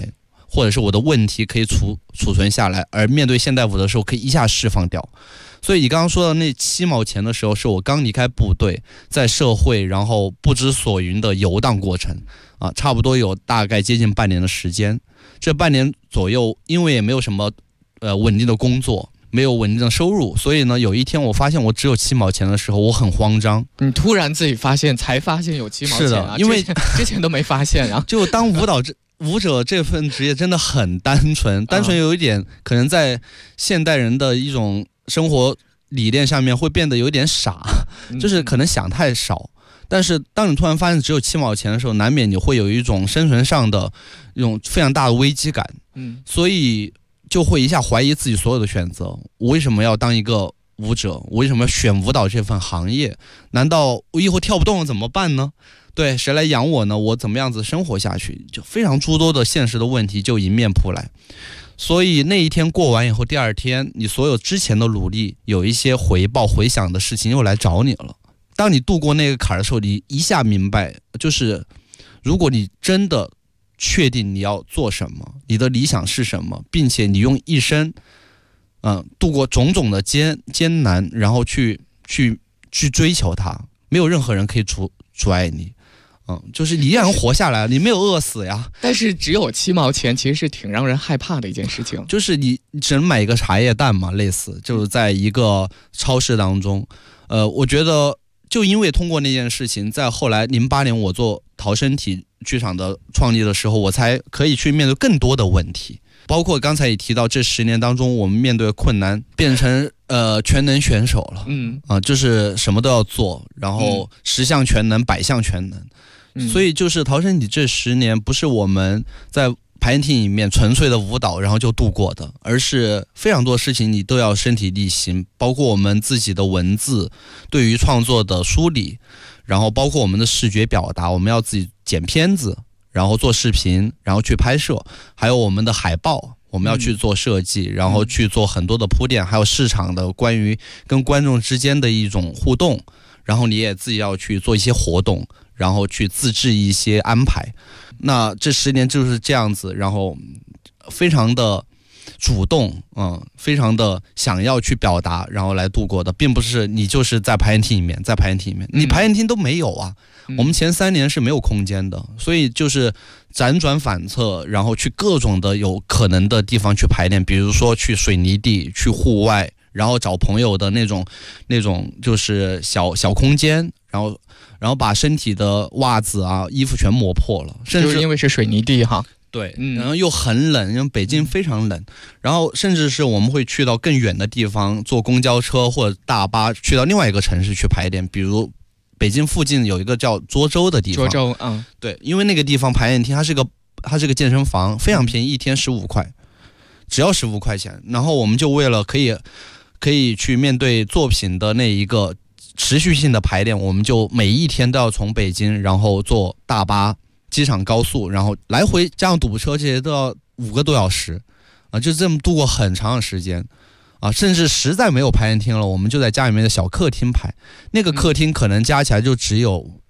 或者是我的问题可以储存下来，而面对现代舞的时候可以一下释放掉。所以你刚刚说的那7毛钱的时候，是我刚离开部队，在社会然后不知所云的游荡过程啊，差不多有大概接近半年的时间。这半年左右，因为也没有什么稳定的工作，没有稳定的收入，所以呢，有一天我发现我只有7毛钱的时候，我很慌张。 你突然自己才发现有7毛钱啊？ 是的，因为之前都没发现啊。 就当舞者这份职业真的很单纯有一点可能在现代人的一种生活理念上面会变得有点傻，就是可能想太少。但是当你突然发现只有7毛钱的时候，难免你会有一种生存上的一种非常大的危机感。所以就会一下怀疑自己所有的选择。我为什么要当一个舞者？我为什么要选舞蹈这份行业？难道我以后跳不动了怎么办呢？对，谁来养我呢？我怎么样子生活下去？就非常诸多的现实的问题就迎面扑来。所以那一天过完以后，第二天你所有之前的努力有一些回响的事情又来找你了。当你度过那个坎的时候，你一下明白，就是如果你真的确定你要做什么，你的理想是什么，并且你用一生度过种种的艰难，然后去追求它，没有任何人可以阻碍你。就是你依然活下来，你没有饿死呀。 但是只有7毛钱，其实是挺让人害怕的一件事情。 就是你只能买一个茶叶蛋嘛，类似，就是在一个超市当中。我觉得就因为通过那件事情，在后来08年我做逃生体剧场的创立的时候，我才可以去面对更多的问题。包括刚才也提到，这10年当中我们面对困难，变成全能选手了。就是什么都要做，然后10项全能100项全能。所以就是逃生体这10年不是我们在排练厅里面纯粹的舞蹈然后就度过的，而是非常多事情你都要身体力行，包括我们自己的文字对于创作的梳理，然后包括我们的视觉表达，我们要自己剪片子，然后做视频，然后去拍摄，还有我们的海报我们要去做设计，然后去做很多的铺垫，还有市场的关于跟观众之间的一种互动，然后你也自己要去做一些活动，然后去自制一些安排。那这10年就是这样子，然后非常的主动，非常的想要去表达，然后来度过的，并不是你就是在排练厅里面，你排练厅都没有啊。我们前3年是没有空间的，所以就是辗转反侧，然后去各种的有可能的地方去排练，比如说去水泥地，去户外，然后找朋友的那种就是小空间，然后把身体的袜子啊衣服全磨破了，甚至就是因为是水泥地哈。 对，然后又很冷，因为北京非常冷，然后甚至是我们会去到更远的地方，坐公交车或者大巴去到另外一个城市去排练，比如北京附近有一个叫涿州的地方。 涿州， 对，因为那个地方排练厅它是个健身房，非常便宜，一天15块，只要15块钱。然后我们就为了可以去面对作品的那一个持续性的排练，我们就每一天都要从北京，然后坐大巴、机场高速，然后来回加上堵车，这些都要5个多小时啊，就这么度过很长的时间啊。甚至实在没有排练厅了，我们就在家里面的小客厅排，那个客厅可能加起来就只有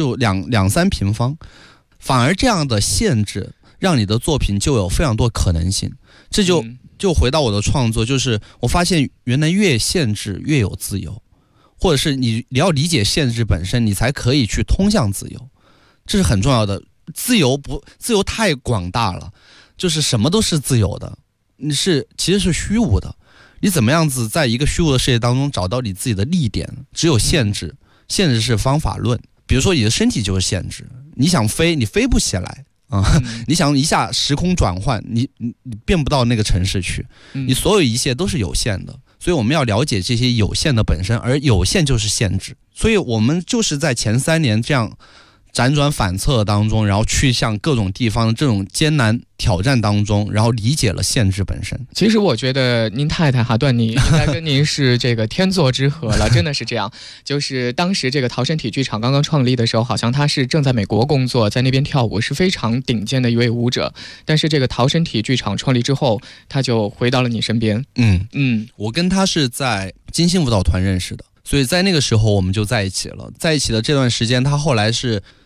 2-3平方，反而这样的限制让你的作品就有非常多可能性。这就回到我的创作，就是我发现原来越限制越有自由，或者是你要理解限制本身，你才可以去通向自由，这是很重要的。自由太广大了，就是什么都是自由的，其实是虚无的。你怎么样子在一个虚无的世界当中找到你自己的力点？只有限制，限制是方法论。比如说你的身体就是限制，你想飞你飞不起来你想一下时空转换，你变不到那个城市去，你所有一切都是有限的。所以我们要了解这些有限的本身，而有限就是限制。所以我们就是在前3年这样辗转反侧当中，然后去向各种地方的这种艰难挑战当中，然后理解了限制本身。 其实我觉得您太太哈段妮应该跟您是这个天作之合了，真的是这样。就是当时这个逃生体剧场刚刚创立的时候，好像他是正在美国工作，在那边跳舞，是非常顶尖的一位舞者。但是这个逃生体剧场创立之后，他就回到了你身边。 我跟他是在金星舞蹈团认识的，所以在那个时候我们就在一起了。在一起的这段时间，他后来是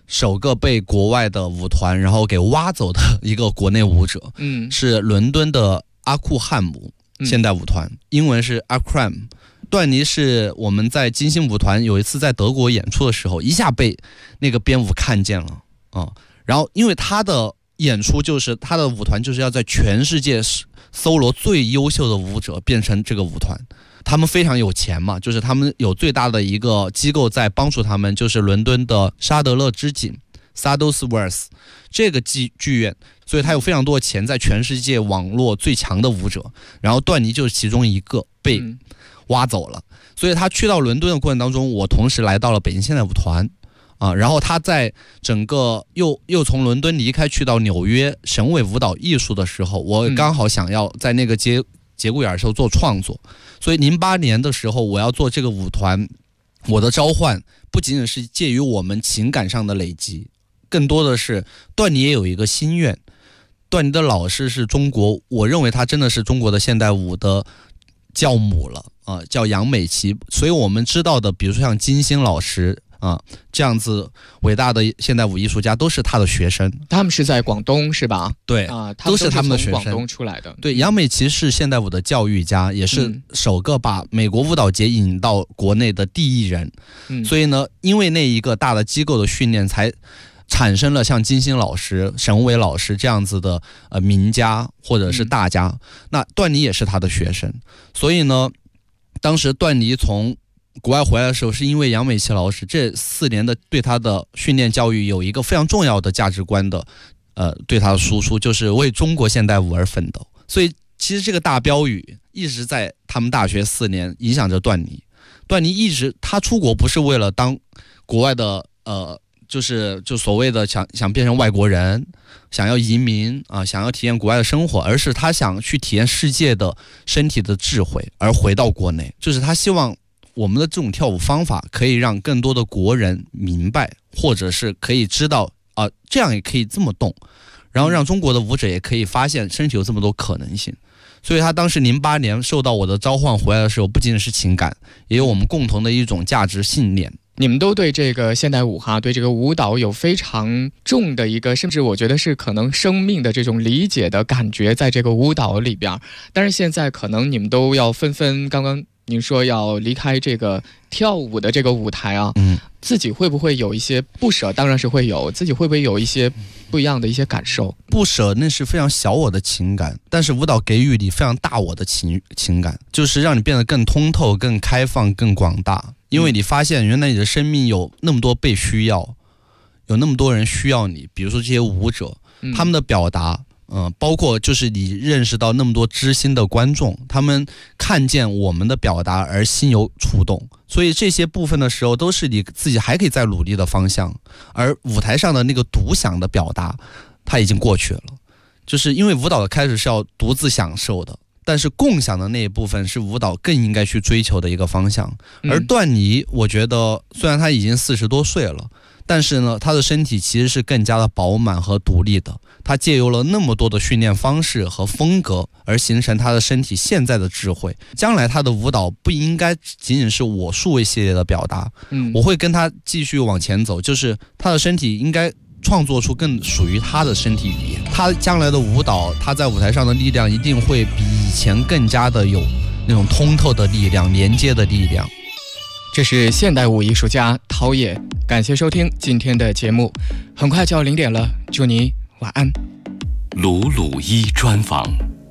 首个被国外的舞团然后给挖走的一个国内舞者，是伦敦的阿库汉姆现代舞团，英文是 Akram。段尼是我们在金星舞团有一次在德国演出的时候，一下被那个编舞看见了然后因为他的演出就是他的舞团就是要在全世界搜罗最优秀的舞者变成这个舞团。他们非常有钱嘛，就是他们有最大的一个机构在帮助他们，就是伦敦的沙德勒之井 Saddlesworth 这个剧院，所以他有非常多的钱在全世界网络最强的舞者，然后段尼就是其中一个被挖走了。所以他去到伦敦的过程当中，我同时来到了北京现代舞团然后他在整个又从伦敦离开去到纽约省委舞蹈艺术的时候，我刚好想要在那个节骨眼的时候做创作，所以08年的时候我要做这个舞团，我的召唤不仅仅是介于我们情感上的累积，更多的是段尼也有一个心愿。段尼的老师是中国，我认为他真的是中国的现代舞的教母了叫杨美琪。所以我们知道的比如说像金星老师这样子伟大的现代舞艺术家都是他的学生。 他们是在广东是吧？ 对都是他们的学生， 广东出来的。 对，杨美琪是现代舞的教育家，也是首个把美国舞蹈节引到国内的第一人。所以呢，因为那一个大的机构的训练，才产生了像金星老师、沈伟老师这样子的名家或者是大家。那段尼也是他的学生，所以呢，当时段尼从国外回来的时候，是因为杨美琪老师这4年的对他的训练教育有一个非常重要的价值观的对他的输出，就是为中国现代舞而奋斗。所以其实这个大标语一直在他们大学4年影响着段尼。段尼一直他出国不是为了当国外的就所谓的想变成外国人，想要移民想要体验国外的生活，而是他想去体验世界的身体的智慧，而回到国内，就是他希望我们的这种跳舞方法可以让更多的国人明白，或者是可以知道这样也可以这么动，然后让中国的舞者也可以发现身体有这么多可能性。所以他当时08年受到我的召唤回来的时候，不仅仅是情感，也有我们共同的一种价值信念。 你们都对这个现代舞对这个舞蹈有非常重的一个，甚至我觉得是可能生命的这种理解的感觉在这个舞蹈里边。但是现在可能你们都要纷纷，刚刚您说要离开这个跳舞的这个舞台自己会不会有一些不舍？当然是会有，自己会不会有一些不一样的一些感受？ 不舍那是非常小我的情感，但是舞蹈给予你非常大我的情感，就是让你变得更通透、更开放、更广大。因为你发现原来你的生命有那么多被需要，有那么多人需要你，比如说这些舞者他们的表达包括就是你认识到那么多知心的观众，他们看见我们的表达而心有触动，所以这些部分的时候都是你自己还可以再努力的方向。而舞台上的那个独享的表达它已经过去了，就是因为舞蹈的开始是要独自享受的，但是共享的那一部分是舞蹈更应该去追求的一个方向。而段尼我觉得虽然他已经40多岁了，但是呢他的身体其实是更加的饱满和独立的，他借由了那么多的训练方式和风格而形成他的身体现在的智慧。将来他的舞蹈不应该仅仅是我数位系列的表达，我会跟他继续往前走，就是他的身体应该创作出更属于他的身体语言。他将来的舞蹈，他在舞台上的力量一定会比以前更加的有那种通透的力量、连接的力量。 这是现代舞艺术家陶冶，感谢收听今天的节目，很快就要0点了，祝你晚安。 鲁鲁一专访。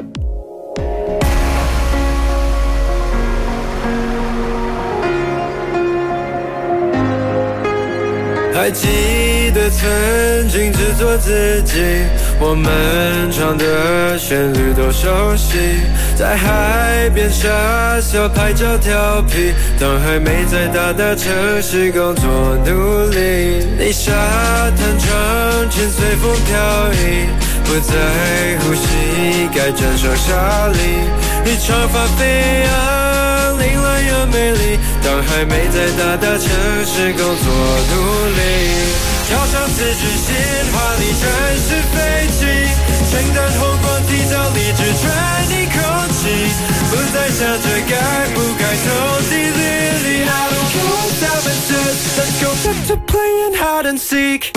还记得曾经只做自己，我们唱的旋律都熟悉，在海边傻笑拍照调皮，当还没在大城市工作努力。你沙滩长裙随风飘逸，不在乎膝盖沾上沙粒，你长发飞扬凌乱又美丽，当还没在大城市工作努力。跳上4支鲜花里展翅飞起，承担红光提早离职喘一口气，不再想着该不该投递履历。I don't go 7 Let's go back to playing hide and seek.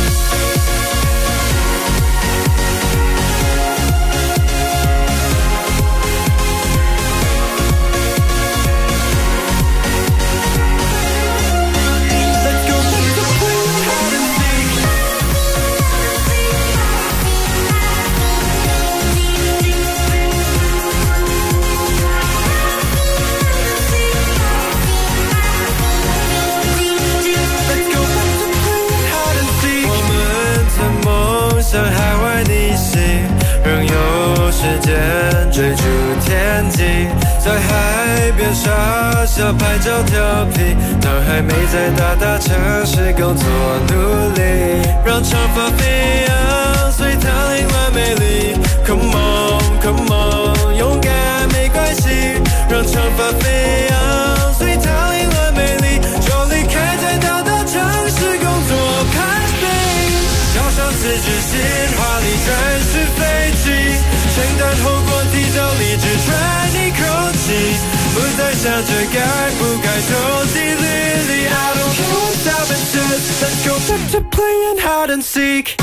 向海外逆行，仍有时间追逐天际，在海边傻笑拍照调皮，当还没在大城市工作努力，让长发飞扬，随它凌乱美丽。Come on, come on， 勇敢没关系，让长发飞扬，随它凌乱美丽，就离开在大城市工作攀比，交上辞职信，华丽转世飞起，承担后果提早离职，喘一口气，不再想着该不该投机履历。I don't care what's happened since, let's go back to playing hide and seek.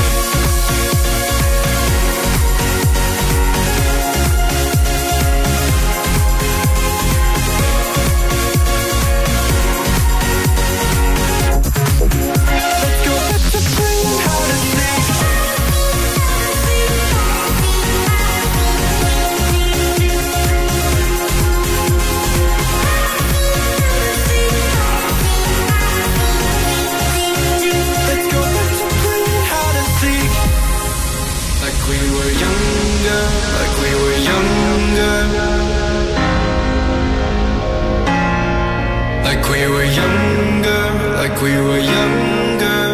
We were younger，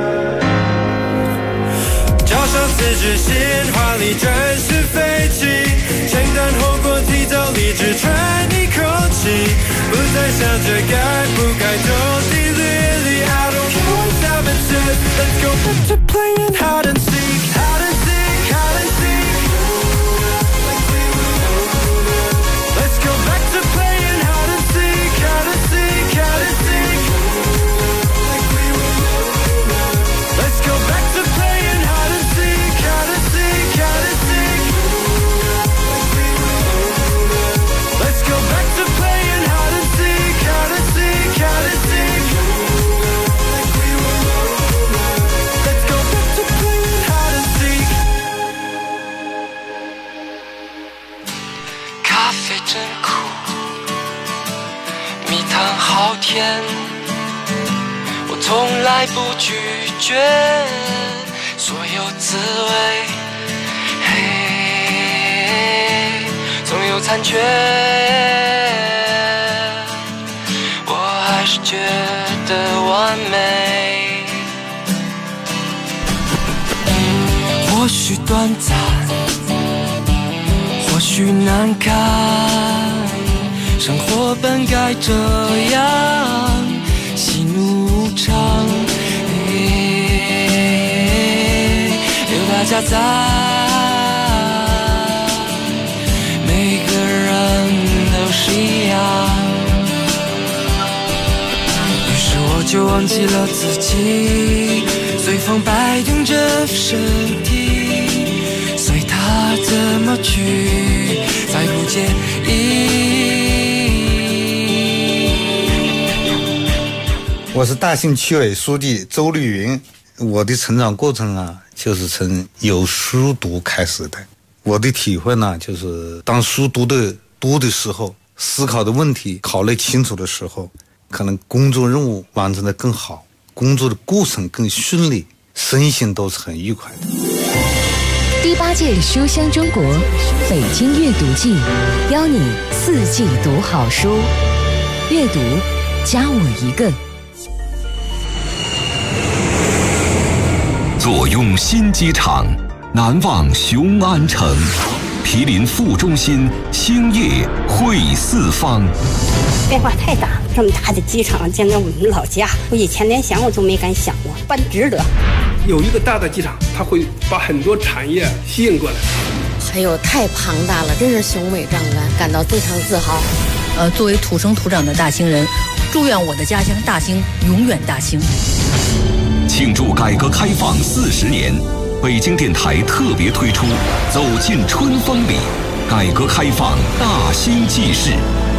交上辞职信，华丽转世飞起，承担后果提早离职，喘一口气，不再想着该不该投机履历。I don't care what's happened since, let's go back to playing hide and seek, hide and seek, hide and seek. Let's go back to playing hide and seek, hide and seek, hide and seek.Let's go back to playing hide and seek, hide and seek, hide and seek. Let's go back to playing hide and seek, hide and seek, hide and seek. Let's go back to playing hide and seek. 咖啡真苦，蜜糖好甜。我从来不拒绝所有滋味，嘿，总有残缺，我还是觉得完美。或许短暂，或许难堪，生活本该这样。喜怒无常，有大家在，每个人都是一样。于是我就忘记了自己，随风摆动着身体，随它怎么去，再不介意。 我是大兴区委书记周绿云，我的成长过程啊，就是从有书读开始的。我的体会呢，就是当书读的多的时候，思考的问题考虑清楚的时候，可能工作任务完成的更好，工作的过程更顺利，身心都是很愉快的。 第8届书香中国北京阅读季，邀你4季读好书，阅读加我一个。 左拥新机场，南望雄安城，毗邻副中心，兴业汇四方。 变化太大，这么大的机场，简直我们老家，我以前连想我都没敢想过，办值得。 有一个大的机场，它会把很多产业吸引过来。 哎呦，太庞大了，真是雄伟壮观，感到非常自豪。 作为土生土长的大兴人， 祝愿我的家乡大兴永远大兴。 庆祝改革开放40年，北京电台特别推出《走进春风里》，改革开放大兴纪事。